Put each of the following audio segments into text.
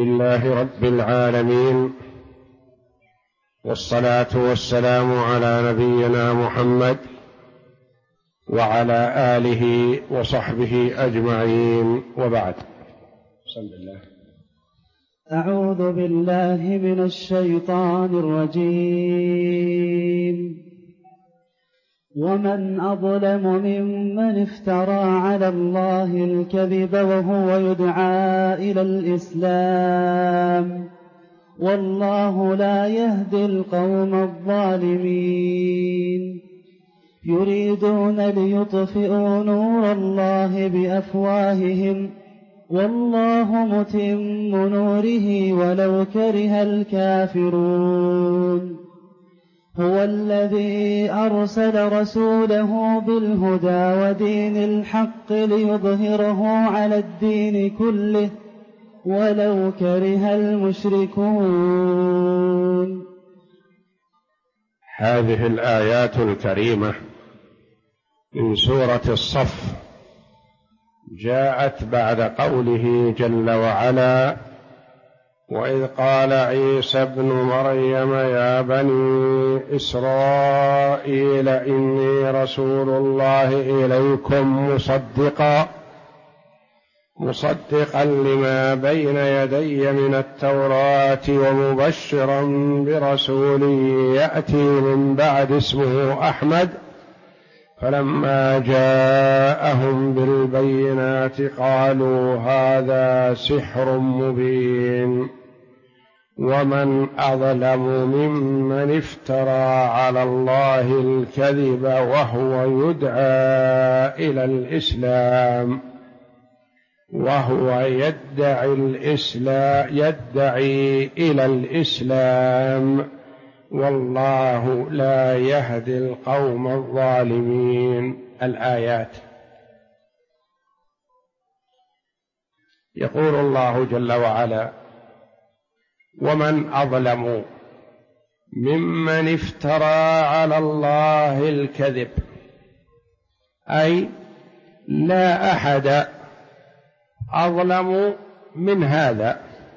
لله رب العالمين، والصلاة والسلام على نبينا محمد وعلى آله وصحبه أجمعين، وبعد. بسم الله. أعوذ بالله من الشيطان الرجيم. ومن أظلم ممن افترى على الله الكذب وهو يدعى إلى الإسلام، والله لا يهدي القوم الظالمين. يريدون ليطفئوا نور الله بأفواههم، والله متم نوره ولو كره الكافرون. هو الذي أرسل رسوله بالهدى ودين الحق ليظهره على الدين كله ولو كره المشركون. هذه الآيات الكريمة من سورة الصف جاءت بعد قوله جل وعلا: وإذ قال عيسى ابن مريم يا بني إسرائيل إني رسول الله إليكم مصدقا لما بين يدي من التوراة ومبشرا برسول يأتي من بعد اسمه أحمد. فلما جاءهم بالبينات قالوا هذا سحر مبين، ومن أظلم ممن افترى على الله الكذب وهو يدعي إلى الإسلام، والله لا يهدي القوم الظالمين. الآيات. يقول الله جل وعلا: ومن أظلم ممن افترى على الله الكذب، أي لا أحد أظلم من هذا،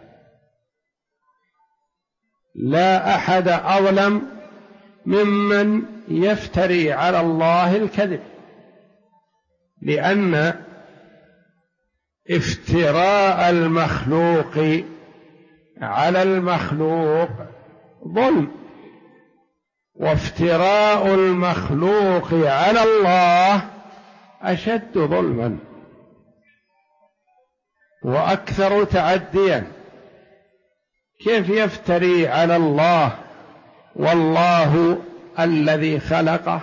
لا أحد أظلم ممن يفتري على الله الكذب، لأن افتراء المخلوق على المخلوق ظلم، وافتراء المخلوق على الله أشد ظلما وأكثر تعديا. كيف يفتري على الله والله الذي خلقه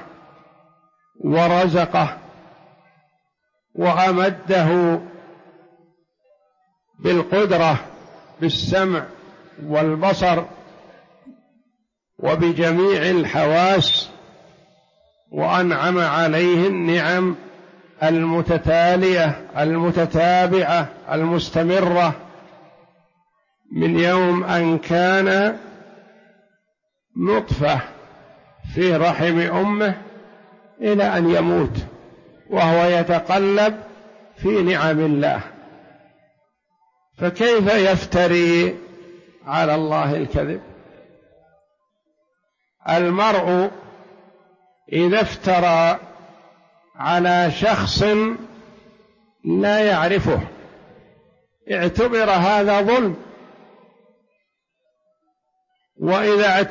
ورزقه وأمده بالقدرة بالسمع والبصر وبجميع الحواس، وأنعم عليه النعم المتتالية المتتابعة المستمرة من يوم أن كان نطفة في رحم أمه إلى أن يموت وهو يتقلب في نعم الله، فكيف يفتري على الله الكذب؟ المرء إذا افترى على شخص لا يعرفه اعتبر هذا ظلم، وإذا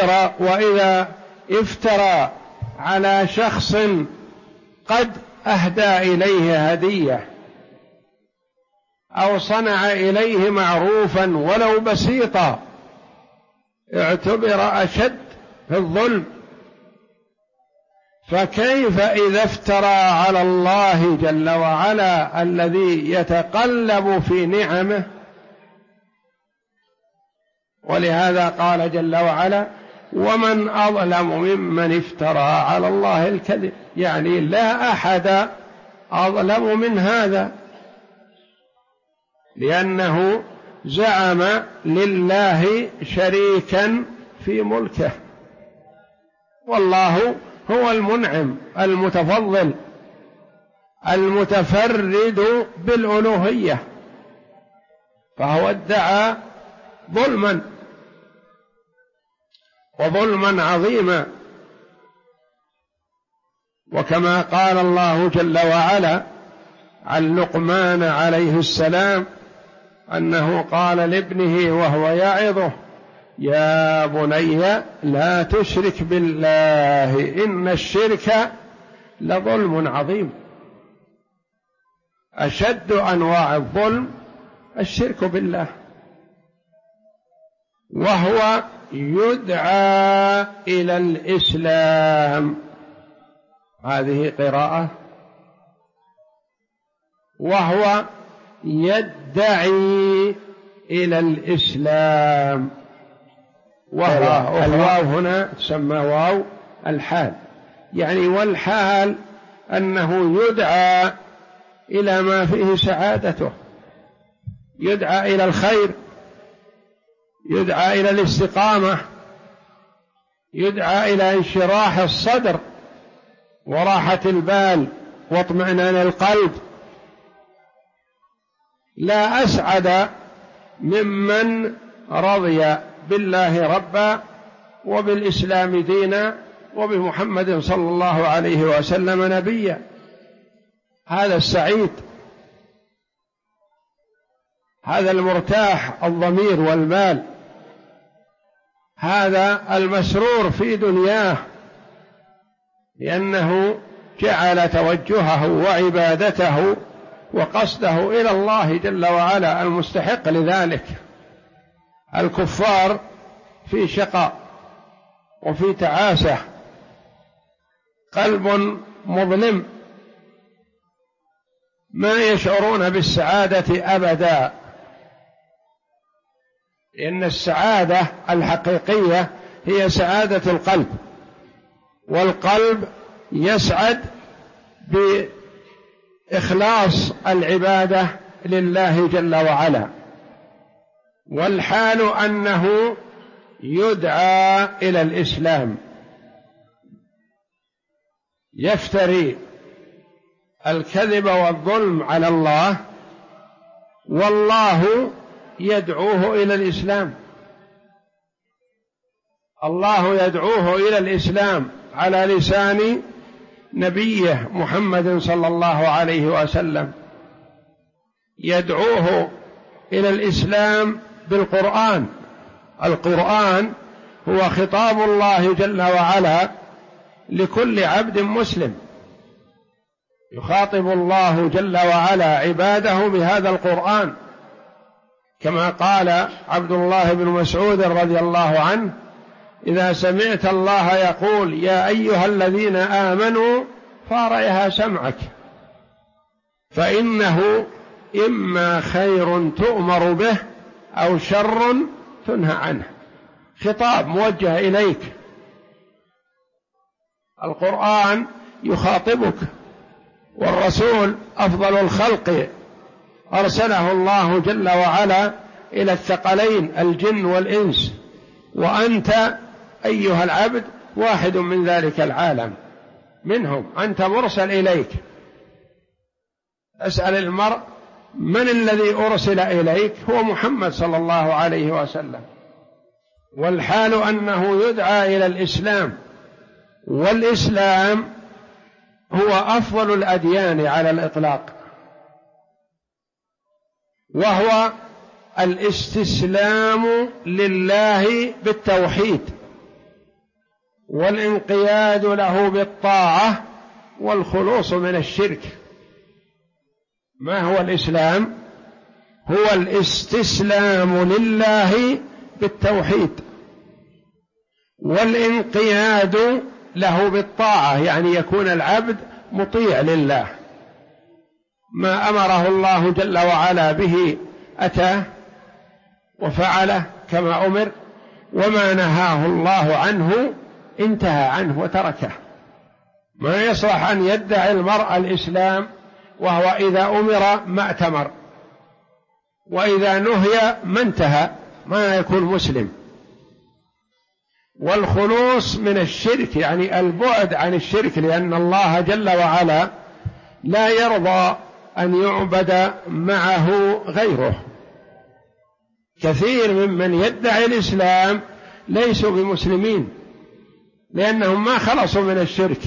افترى على شخص قد أهدى إليه هدية أو صنع إليه معروفا ولو بسيطا اعتبر أشد في الظلم، فكيف إذا افترى على الله جل وعلا الذي يتقلب في نعمه؟ ولهذا قال جل وعلا: ومن أظلم ممن افترى على الله الكذب، يعني لا أحد أظلم من هذا، لأنه زعم لله شريكا في ملكه، والله هو المنعم المتفضل المتفرد بالألوهية، فهو ادعى ظلما، وظلما عظيما. وكما قال الله جل وعلا عن لقمان عليه السلام أنه قال لابنه وهو يعظه: يا بني لا تشرك بالله إن الشرك لظلم عظيم. أشد أنواع الظلم الشرك بالله، وهو يدعى إلى الإسلام، هذه قراءة، وهو يدعي إلى الإسلام، والواو هنا تسمى واو الحال، يعني والحال أنه يدعى إلى ما فيه سعادته، يدعى إلى الخير، يدعى إلى الاستقامة، يدعى إلى انشراح الصدر وراحة البال واطمئنان القلب. لا أسعد ممن رضي بالله ربا وبالإسلام دينا وبمحمد صلى الله عليه وسلم نبيا. هذا السعيد، هذا المرتاح الضمير والمال، هذا المسرور في دنياه، لأنه جعل توجهه وعبادته وقصده إلى الله جل وعلا المستحق لذلك. الكفار في شقاء وفي تعاسة، قلب مظلم، ما يشعرون بالسعادة أبدا، لأن السعادة الحقيقية هي سعادة القلب، والقلب يسعد بإخلاص العبادة لله جل وعلا. والحال أنه يدعى إلى الإسلام، يفتري الكذب والظلم على الله، والله يدعوه إلى الإسلام. الله يدعوه إلى الإسلام على لسان نبيه محمد صلى الله عليه وسلم، يدعوه إلى الإسلام بالقرآن. القرآن هو خطاب الله جل وعلا لكل عبد مسلم، يخاطب الله جل وعلا عباده بهذا القرآن، كما قال عبد الله بن مسعود رضي الله عنه: إذا سمعت الله يقول يا أيها الذين آمنوا فارعها سمعك، فإنه إما خير تؤمر به أو شر تنهى عنه. خطاب موجه إليك، القرآن يخاطبك، والرسول أفضل الخلق أرسله الله جل وعلا إلى الثقلين الجن والإنس، وأنت أيها العبد واحد من ذلك العالم، منهم، أنت مرسل إليك. أسأل المرء من الذي أرسل إليك؟ هو محمد صلى الله عليه وسلم. والحال أنه يدعى إلى الإسلام، والإسلام هو أفضل الأديان على الإطلاق، وهو الاستسلام لله بالتوحيد، والانقياد له بالطاعة، والخلوص من الشرك. ما هو الإسلام؟ هو الاستسلام لله بالتوحيد، والانقياد له بالطاعة، يعني يكون العبد مطيع لله، ما أمره الله جل وعلا به أتاه وفعله كما أمر، وما نهاه الله عنه انتهى عنه وتركه. ما يصلح أن يدعي المرء الإسلام وهو إذا أمر ما أتمر، وإذا نهي ما انتهى، ما يكون مسلم. والخلوص من الشرك يعني البعد عن الشرك، لأن الله جل وعلا لا يرضى أن يعبد معه غيره، كثير ممن يدعي الإسلام ليسوا بمسلمين، لأنهم ما خلصوا من الشرك،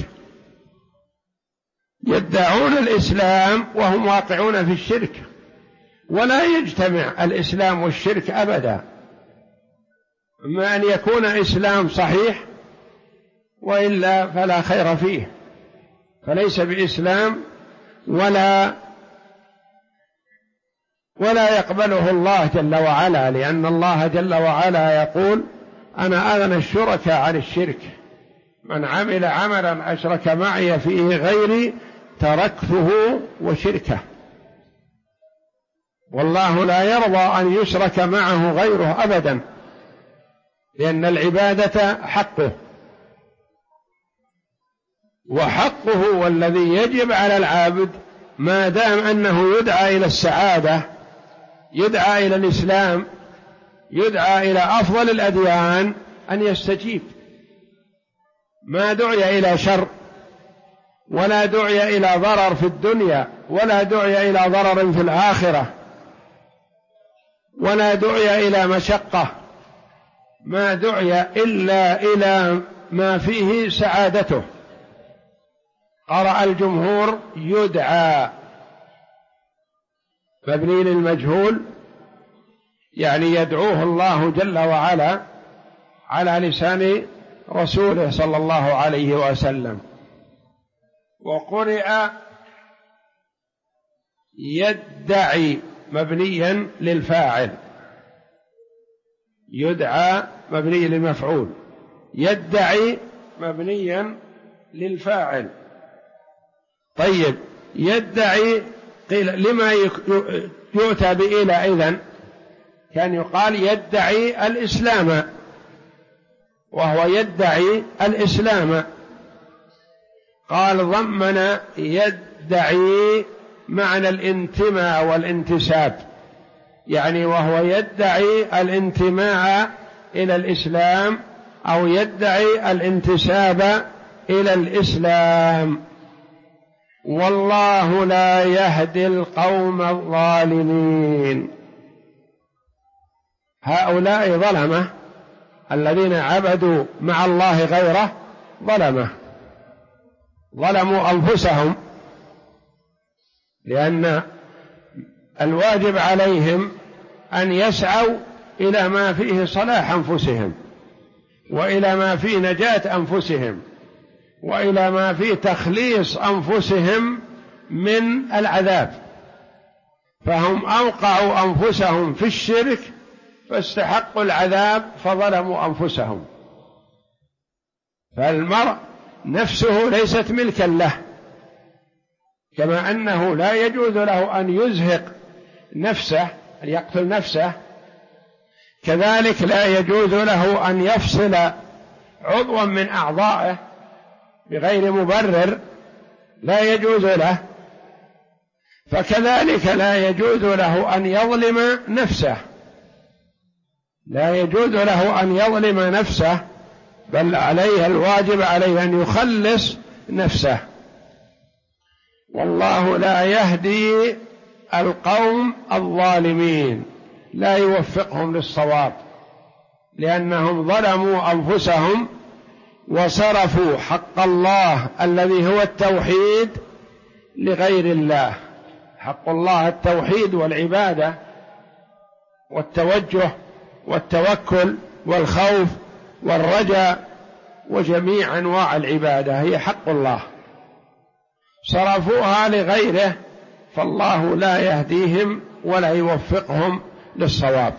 يدعون الإسلام وهم واقعون في الشرك، ولا يجتمع الإسلام والشرك أبدا، إما أن يكون إسلام صحيح وإلا فلا خير فيه، فليس بإسلام ولا يقبله الله جل وعلا، لأن الله جل وعلا يقول: أنا أغنى الشركاء عن الشرك، من عمل عملا أشرك معي فيه غيري تركته وشركه. والله لا يرضى أن يشرك معه غيره أبدا، لأن العبادة حقه، وحقه والذي يجب على العابد ما دام أنه يدعى إلى السعادة، يدعى إلى الإسلام، يدعى إلى أفضل الأديان، أن يستجيب، ما دعي إلى شر ولا دعي إلى ضرر في الدنيا ولا دعي إلى ضرر في الآخرة ولا دعي إلى مشقة، ما دعي إلا إلى ما فيه سعادته. قرأ الجمهور: يدعى، مبني للمجهول، يعني يدعوه الله جل وعلا على لسان رسوله صلى الله عليه وسلم. وقرئ يدعي، مبنيا للفاعل، يدعى مبني للمفعول، يدعي مبنيا للفاعل. طيب، يدعي، قيل لما يؤتى بإلى؟ إذن كان يقال يدعي الإسلام، وهو يدعي الإسلام. قال ضمن يدعي معنى الانتماء والانتساب، يعني وهو يدعي الانتماء إلى الإسلام أو يدعي الانتساب إلى الإسلام. والله لا يهدي القوم الظالمين. هؤلاء ظلمة الذين عبدوا مع الله غيره، ظلموا أنفسهم، لأن الواجب عليهم أن يسعوا إلى ما فيه صلاح أنفسهم، وإلى ما فيه نجاة أنفسهم، وإلى ما فيه تخليص أنفسهم من العذاب، فهم أوقعوا أنفسهم في الشرك فاستحقوا العذاب فظلموا أنفسهم. فالمرء نفسه ليست ملكا له، كما أنه لا يجوز له أن يزهق نفسه، أن يقتل نفسه، كذلك لا يجوز له أن يفصل عضوا من أعضائه بغير مبرر، لا يجوز له. فكذلك لا يجوز له أن يظلم نفسه، لا يجوز له أن يظلم نفسه، بل عليه الواجب عليه أن يخلص نفسه. والله لا يهدي القوم الظالمين، لا يوفقهم للصواب، لأنهم ظلموا أنفسهم وصرفوا حق الله الذي هو التوحيد لغير الله. حق الله التوحيد والعبادة والتوجه والتوكل والخوف والرجاء وجميع أنواع العبادة هي حق الله، صرفوها لغيره، فالله لا يهديهم ولا يوفقهم للصواب.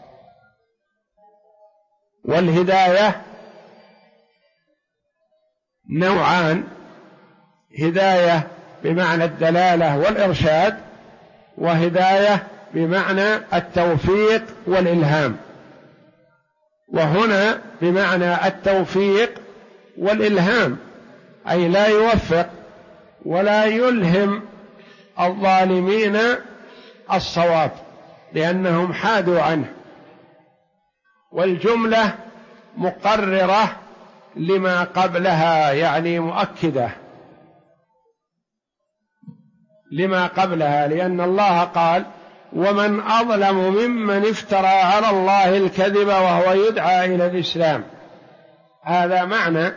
والهداية نوعان: هداية بمعنى الدلالة والإرشاد، وهداية بمعنى التوفيق والإلهام. وهنا بمعنى التوفيق والإلهام، أي لا يوفق ولا يلهم الظالمين الصواب، لأنهم حادوا عنه. والجملة مقررة لما قبلها، يعني مؤكدة لما قبلها، لأن الله قال: ومن أظلم ممن افترى على الله الكذب وهو يدعى إلى الإسلام. هذا معنى.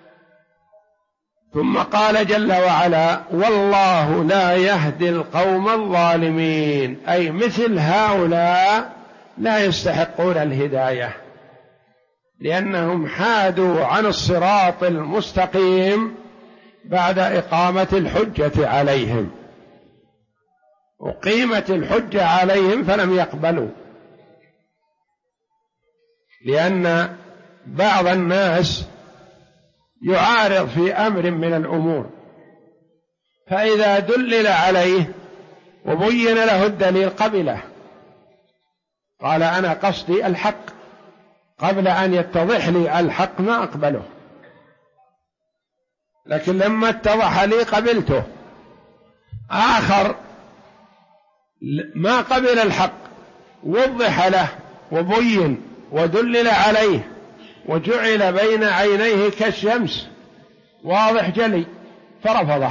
ثم قال جل وعلا: والله لا يهدي القوم الظالمين، أي مثل هؤلاء لا يستحقون الهداية، لأنهم حادوا عن الصراط المستقيم بعد إقامة الحجة عليهم، أقيمت الحجة عليهم فلم يقبلوا، لأن بعض الناس يعارض في أمر من الأمور، فإذا دلل عليه وبين له الدليل قبله، قال: أنا قصدي الحق، قبل أن يتضح لي الحق ما أقبله، لكن لما اتضح لي قبلته. آخر ما قبل الحق، وضح له وبين ودلل عليه وجعل بين عينيه كالشمس واضح جلي فرفضه.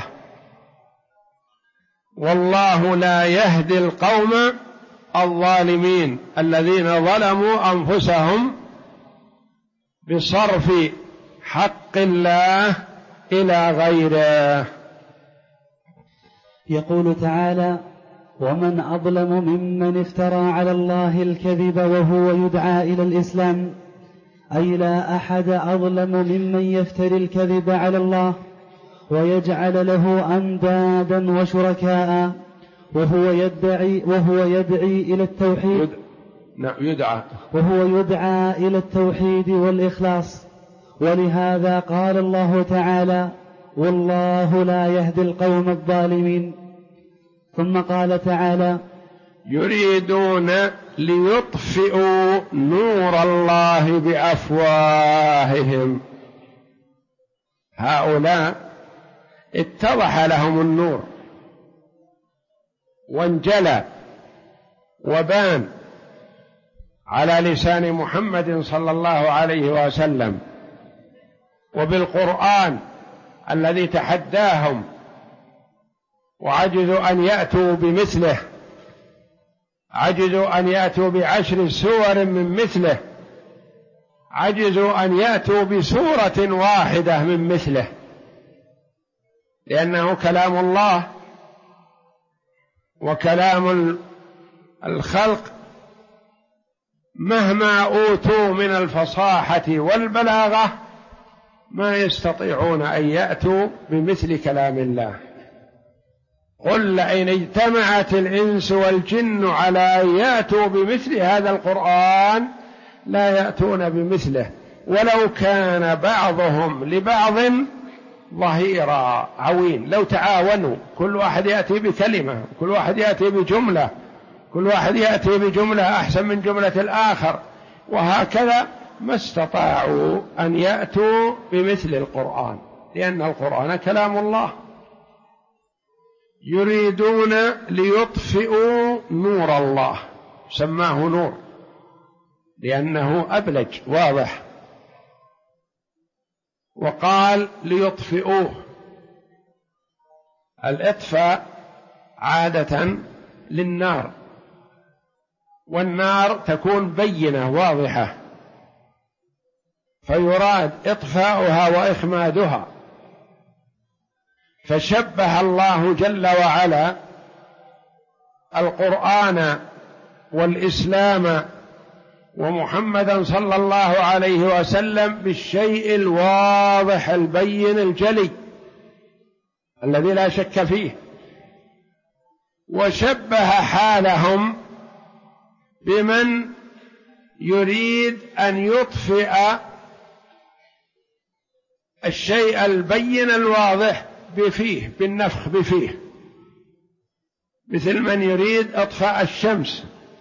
والله لا يهدي القوم الظالمين الذين ظلموا أنفسهم بصرف حق الله إلى غيره. يقول تعالى: ومن أظلم ممن افترى على الله الكذب وهو يدعى إلى الإسلام، أي لا أحد أظلم ممن يفتري الكذب على الله ويجعل له أندادا وشركاء وهو يدعي إلى التوحيد، وهو يدعى إلى التوحيد والإخلاص. ولهذا قال الله تعالى: والله لا يهدي القوم الظالمين. ثم قال تعالى: يريدون ليطفئوا نور الله بأفواههم. هؤلاء اتضح لهم النور وانجلى وبان على لسان محمد صلى الله عليه وسلم، وبالقرآن الذي تحداهم وعجزوا أن يأتوا بمثله، عجزوا أن يأتوا ب10 سور من مثله، عجزوا أن يأتوا بسورة واحدة من مثله، لأنه كلام الله وكلام الخلق مهما أوتوا من الفصاحة والبلاغة ما يستطيعون أن يأتوا بمثل كلام الله. قل لئن اجتمعت الإنس والجن على أن يأتوا بمثل هذا القرآن لا يأتون بمثله ولو كان بعضهم لبعض ظهيرا عوين. لو تعاونوا كل واحد يأتي بكلمة، كل واحد يأتي بجملة، كل واحد يأتي بجملة أحسن من جملة الآخر، وهكذا ما استطاعوا أن يأتوا بمثل القرآن، لأن القرآن كلام الله. يريدون ليطفئوا نور الله، سماه نور لأنه أبلج واضح، وقال ليطفئوه. الإطفاء عادة للنار، والنار تكون بينة واضحة، فيراد إطفاؤها وإخمادها. فشبه الله جل وعلا القرآن والإسلام ومحمدا صلى الله عليه وسلم بالشيء الواضح البين الجلي الذي لا شك فيه، وشبه حالهم بمن يريد أن يطفئ الشيء البين الواضح بفيه، بالنفخ بفيه، مثل من يريد إطفاء الشمس،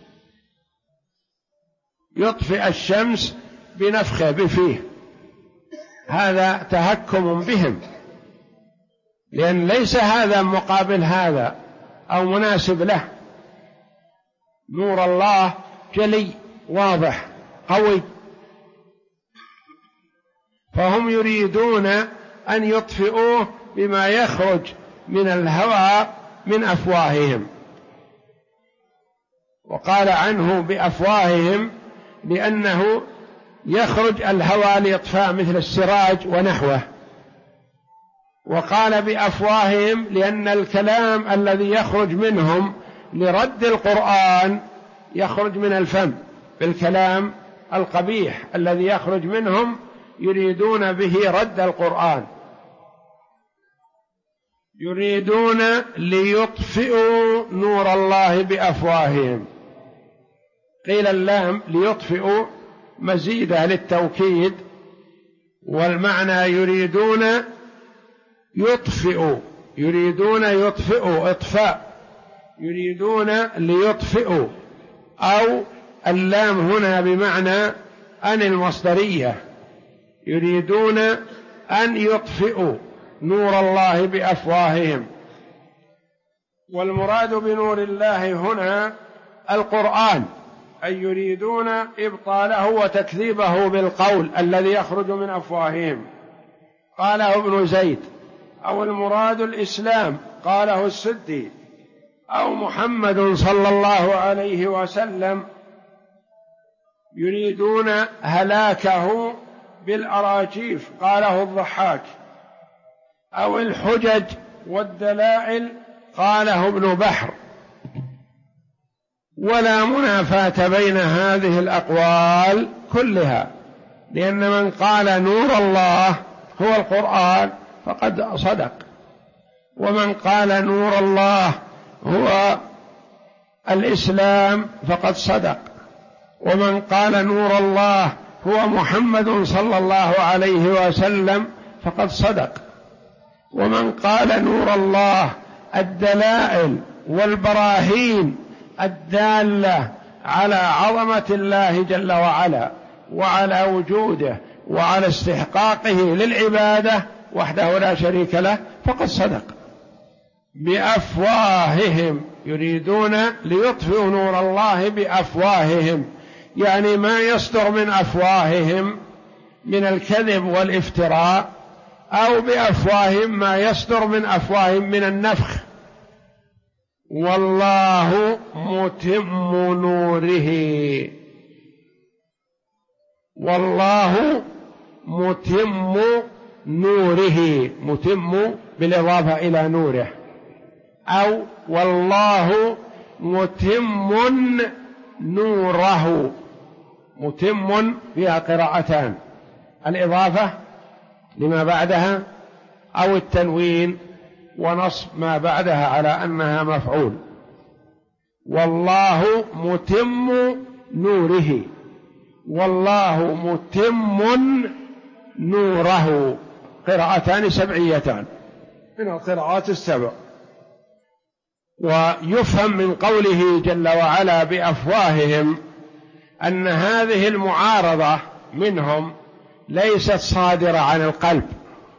يطفئ الشمس بنفخه بفيه. هذا تهكم بهم، لأن ليس هذا مقابل هذا أو مناسب له. نور الله جلي واضح قوي، فهم يريدون أن يطفئوه بما يخرج من الهواء من أفواههم. وقال عنه بأفواههم لأنه يخرج الهوى لإطفاء مثل السراج ونحوه، وقال بأفواههم لأن الكلام الذي يخرج منهم لرد القرآن يخرج من الفم بالكلام القبيح الذي يخرج منهم، يريدون به رد القرآن، يريدون ليطفئوا نور الله بأفواههم. قيل اللام ليطفئوا مزيدة للتوكيد، والمعنى يريدون يطفئوا، يريدون يطفئوا إطفاء، يريدون ليطفئوا، أو اللام هنا بمعنى أن المصدرية، يريدون أن يطفئوا نور الله بأفواههم. والمراد بنور الله هنا القرآن، أي يريدون إبطاله وتكذيبه بالقول الذي يخرج من أفواههم. قاله ابن زيد. أو المراد الإسلام، قاله السدي. أو محمد صلى الله عليه وسلم، يريدون هلاكه بالأراجيف، قاله الضحاك. أو الحجج والدلائل، قاله ابن بحر. ولا منافاة بين هذه الأقوال كلها، لأن من قال نور الله هو القرآن فقد صدق، ومن قال نور الله هو الإسلام فقد صدق، ومن قال نور الله هو محمد صلى الله عليه وسلم فقد صدق، ومن قال نور الله الدلائل والبراهين الدالة على عظمة الله جل وعلا وعلى وجوده وعلى استحقاقه للعبادة وحده لا شريك له فقد صدق. بأفواههم، يريدون ليطفئوا نور الله بأفواههم، يعني ما يصدر من أفواههم من الكذب والافتراء، أو بأفواههم ما يصدر من أفواههم من النفخ. والله متم نوره، والله متم نوره، متم بالإضافة إلى نوره، أو والله متم نوره. متم فيها قراءتان، الإضافة لما بعدها أو التنوين ونصب ما بعدها على أنها مفعول. والله متم نوره، والله متم نوره، قراءتان سبعيتان من القراءات السبع. ويفهم من قوله جل وعلا بأفواههم أن هذه المعارضة منهم ليست صادرة عن القلب،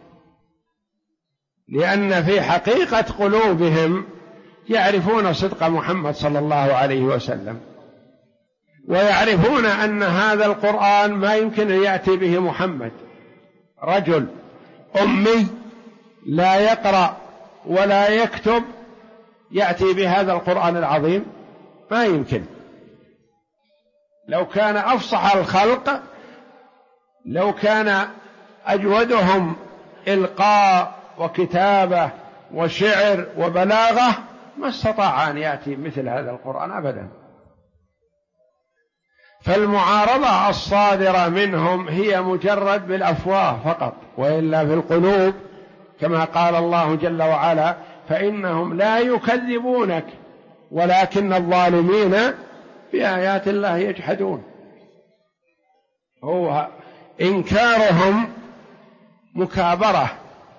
لأن في حقيقة قلوبهم يعرفون صدق محمد صلى الله عليه وسلم، ويعرفون أن هذا القرآن ما يمكن أن يأتي به محمد، رجل أمي لا يقرأ ولا يكتب يأتي بهذا القرآن العظيم، ما يمكن. لو كان أفصح الخلق، لو كان أجودهم إلقاء وكتابة وشعر وبلاغة، ما استطاع أن يأتي مثل هذا القرآن أبدا. فالمعارضة الصادرة منهم هي مجرد بالأفواه فقط، وإلا في القلوب كما قال الله جل وعلا: فإنهم لا يكذبونك ولكن الظالمين بآيات الله يجحدون. هو إنكارهم مكابرة،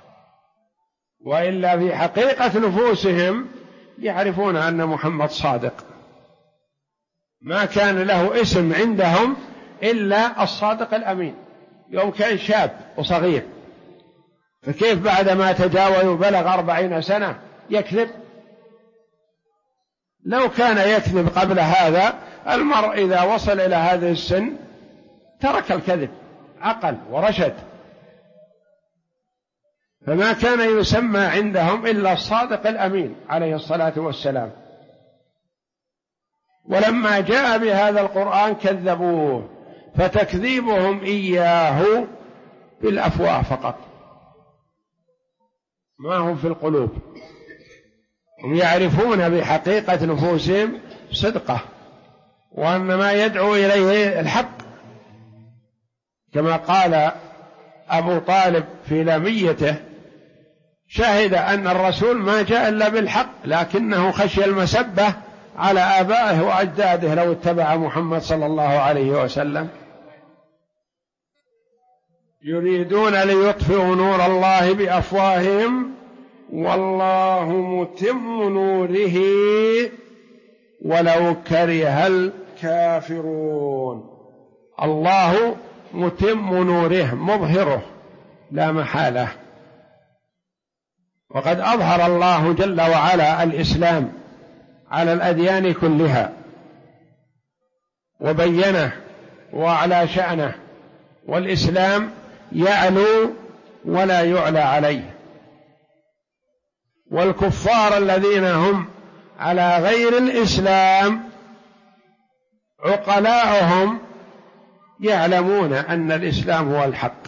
وإلا في حقيقة نفوسهم يعرفون أن محمد صادق. ما كان له اسم عندهم إلا الصادق الأمين يوم كان شاب وصغير، فكيف بعد ما تجاوز وبلغ 40 سنة يكذب؟ لو كان يكذب قبل هذا، المرء إذا وصل إلى هذا السن ترك الكذب، عقل ورشد. فما كان يسمى عندهم إلا الصادق الأمين عليه الصلاة والسلام. ولما جاء بهذا القرآن كذبوه، فتكذيبهم إياه بالأفواه فقط، ما هم في القلوب. هم يعرفون بحقيقة نفوسهم صدقه، وأن ما يدعو إليه الحق، كما قال أبو طالب في لاميته: شهد أن الرسول ما جاء إلا بالحق، لكنه خشي المسبة على آبائه وأجداده لو اتبع محمد صلى الله عليه وسلم. يريدون ليطفئوا نور الله بأفواههم والله متم نوره ولو كره الكافرون. الله متم نوره، مظهره لا محالة. وقد أظهر الله جل وعلا الإسلام على الأديان كلها وبينه وأعلى شأنه، والإسلام يعلو ولا يعلى عليه. والكفار الذين هم على غير الإسلام عقلاؤهم يعلمون أن الإسلام هو الحق،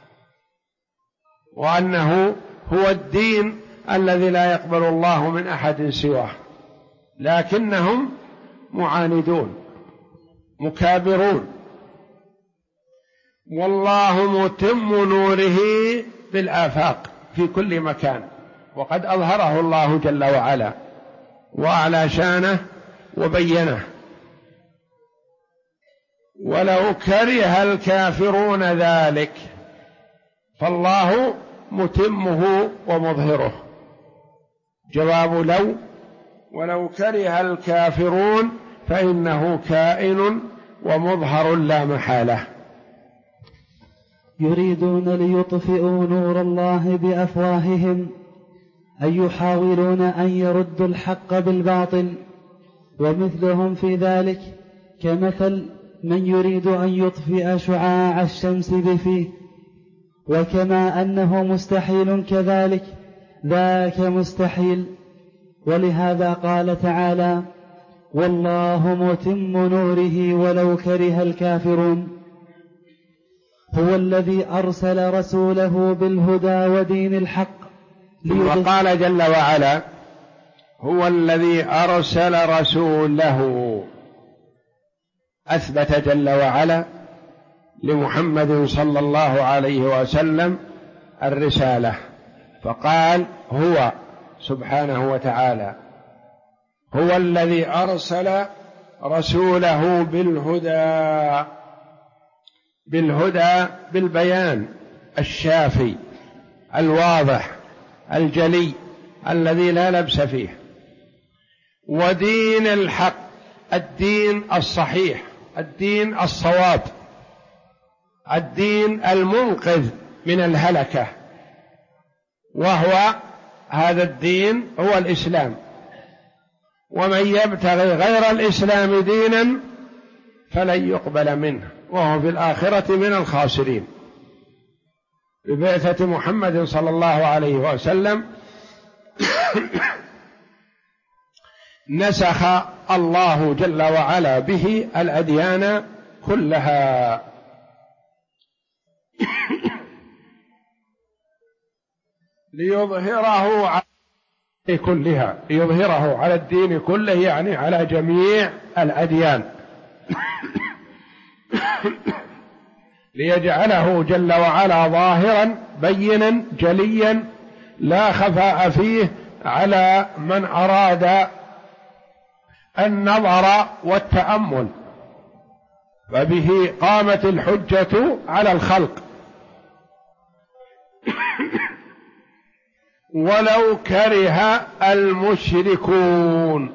وأنه هو الدين الذي لا يقبل الله من أحد سواه، لكنهم معاندون مكابرون. والله متم نوره بالآفاق في كل مكان، وقد أظهره الله جل وعلا وأعلى شانه وبينه. ولو كره الكافرون ذلك فالله متمه ومظهره. جواب لو: ولو كره الكافرون فإنه كائن ومظهر لا محالة. يريدون ليطفئوا نور الله بأفواههم، أي يحاولون أن يردوا الحق بالباطل، ومثلهم في ذلك كمثل من يريد أن يطفئ شعاع الشمس بفيه، وكما أنه مستحيل كذلك ذاك مستحيل. ولهذا قال تعالى: والله متم نوره ولو كره الكافرون. هو الذي أرسل رسوله بالهدى ودين الحق. وقال جل وعلا: هو الذي أرسل رسوله. أثبت جل وعلا لمحمد صلى الله عليه وسلم الرسالة، فقال هو سبحانه وتعالى هو الذي أرسل رسوله بالهدى بالبيان الشافي الواضح الجلي الذي لا لبس فيه، ودين الحق، الدين الصحيح، الدين الصواب، الدين المنقذ من الهلكة، وهو هذا الدين هو الإسلام. ومن يبتغي غير الإسلام دينا فلن يقبل منه وهو في الآخرة من الخاسرين. ببعثة محمد صلى الله عليه وسلم نسخ الله جل وعلا به الأديان كلها. ليظهره على الدين كله، يعني على جميع الأديان، ليجعله جل وعلا ظاهرا بينا جليا لا خفاء فيه على من أراد النظر والتأمل، فبه قامت الحجة على الخلق. ولو كره المشركون.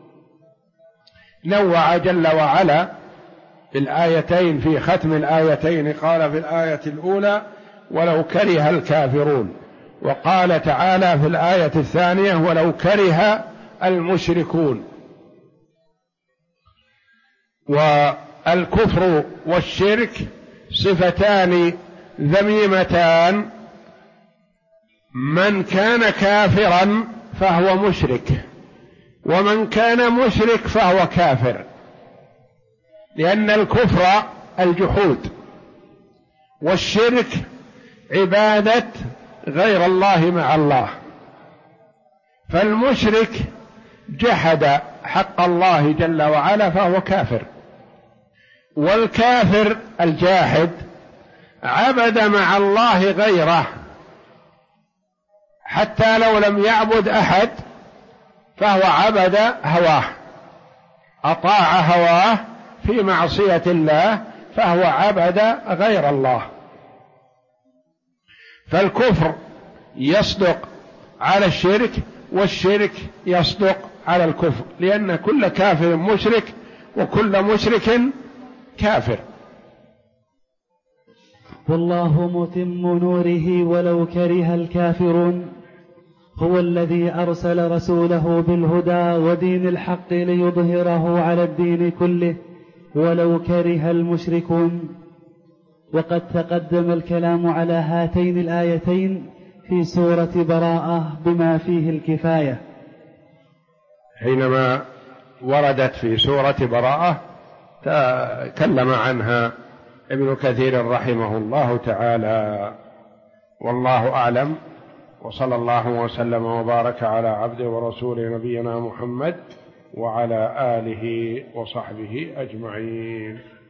نوع جل وعلا في الآيتين، في ختم الآيتين قال في الآية الأولى ولو كره الكافرون، وقال تعالى في الآية الثانية ولو كره المشركون. والكفر والشرك صفتان ذميمتان، من كان كافرا فهو مشرك، ومن كان مشرك فهو كافر، لأن الكفر الجحود، والشرك عبادة غير الله مع الله، فالمشرك جحد حق الله جل وعلا فهو كافر، والكافر الجاحد عبد مع الله غيره، حتى لو لم يعبد أحد فهو عبد هواه، أطاع هواه في معصية الله، فهو عبد غير الله. فالكفر يصدق على الشرك، والشرك يصدق على الكفر، لأن كل كافر مشرك وكل مشرك كافر. والله متم نوره ولو كره الكافرون، هو الذي أرسل رسوله بالهدى ودين الحق ليظهره على الدين كله ولو كره المشركون. وقد تقدم الكلام على هاتين الآيتين في سورة براءة بما فيه الكفاية. حينما وردت في سورة براءة تكلم عنها ابن كثير رحمه الله تعالى، والله أعلم، وصلى الله وسلم وبارك على عبده ورسوله نبينا محمد وعلى آله وصحبه أجمعين.